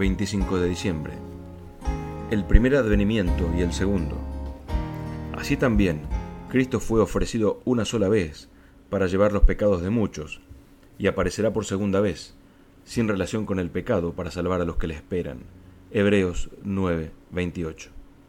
25 de diciembre. El primer advenimiento y el segundo. Así también, Cristo fue ofrecido una sola vez para llevar los pecados de muchos, y aparecerá por segunda vez, sin relación con el pecado, para salvar a los que le esperan. Hebreos 9:28.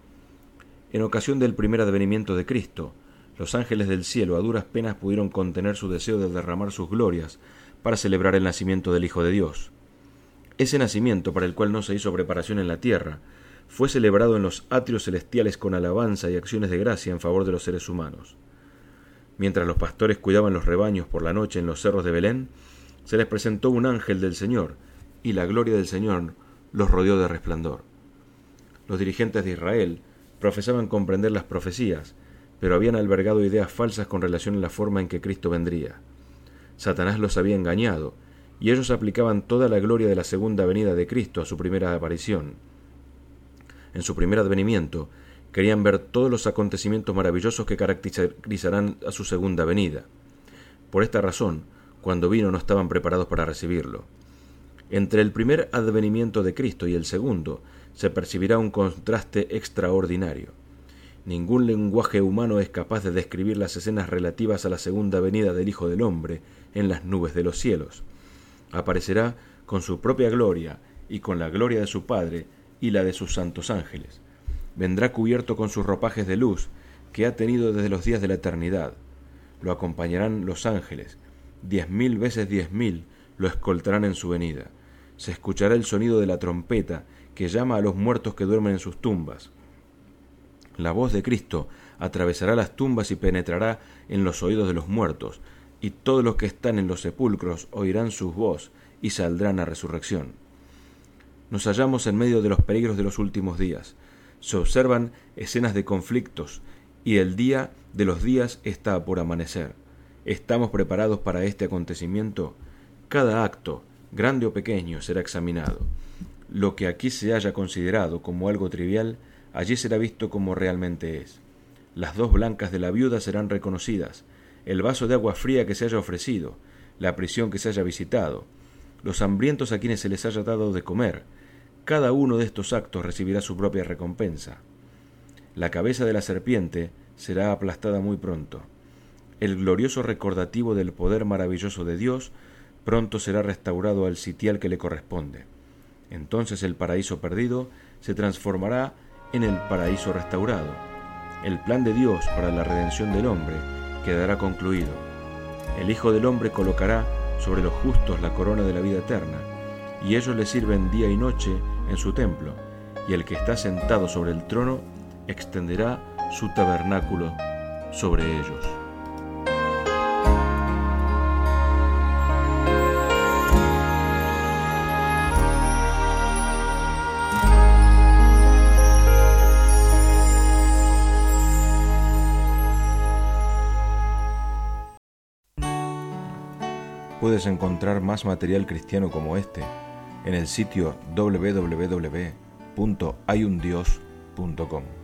En ocasión del primer advenimiento de Cristo, los ángeles del cielo a duras penas pudieron contener su deseo de derramar sus glorias para celebrar el nacimiento del Hijo de Dios. Ese nacimiento, para el cual no se hizo preparación en la tierra, fue celebrado en los atrios celestiales con alabanza y acciones de gracia en favor de los seres humanos. Mientras los pastores cuidaban los rebaños por la noche en los cerros de Belén, se les presentó un ángel del Señor, y la gloria del Señor los rodeó de resplandor. Los dirigentes de Israel profesaban comprender las profecías, pero habían albergado ideas falsas con relación a la forma en que Cristo vendría. Satanás los había engañado, y ellos aplicaban toda la gloria de la segunda venida de Cristo a su primera aparición. En su primer advenimiento, querían ver todos los acontecimientos maravillosos que caracterizarán a su segunda venida. Por esta razón, cuando vino no estaban preparados para recibirlo. Entre el primer advenimiento de Cristo y el segundo, se percibirá un contraste extraordinario. Ningún lenguaje humano es capaz de describir las escenas relativas a la segunda venida del Hijo del Hombre en las nubes de los cielos. Aparecerá con su propia gloria y con la gloria de su Padre y la de sus santos ángeles. Vendrá cubierto con sus ropajes de luz que ha tenido desde los días de la eternidad. Lo acompañarán los ángeles, 10.000 veces 10.000 lo escoltarán en su venida. Se escuchará el sonido de la trompeta que llama a los muertos que duermen en sus tumbas. La voz de Cristo atravesará las tumbas y penetrará en los oídos de los muertos, y todos los que están en los sepulcros oirán su voz y saldrán a resurrección. Nos hallamos en medio de los peligros de los últimos días. Se observan escenas de conflictos, y el día de los días está por amanecer. ¿Estamos preparados para este acontecimiento? Cada acto, grande o pequeño, será examinado. Lo que aquí se haya considerado como algo trivial, allí será visto como realmente es. Las dos blancas de la viuda serán reconocidas, el vaso de agua fría que se haya ofrecido, la prisión que se haya visitado, los hambrientos a quienes se les haya dado de comer. Cada uno de estos actos recibirá su propia recompensa. La cabeza de la serpiente será aplastada muy pronto. El glorioso recordativo del poder maravilloso de Dios pronto será restaurado al sitial que le corresponde. Entonces el paraíso perdido se transformará en el paraíso restaurado. El plan de Dios para la redención del hombre quedará concluido. El Hijo del Hombre colocará sobre los justos la corona de la vida eterna, y ellos le sirven día y noche en su templo, y el que está sentado sobre el trono extenderá su tabernáculo sobre ellos. Puedes encontrar más material cristiano como este en el sitio www.hayundios.com.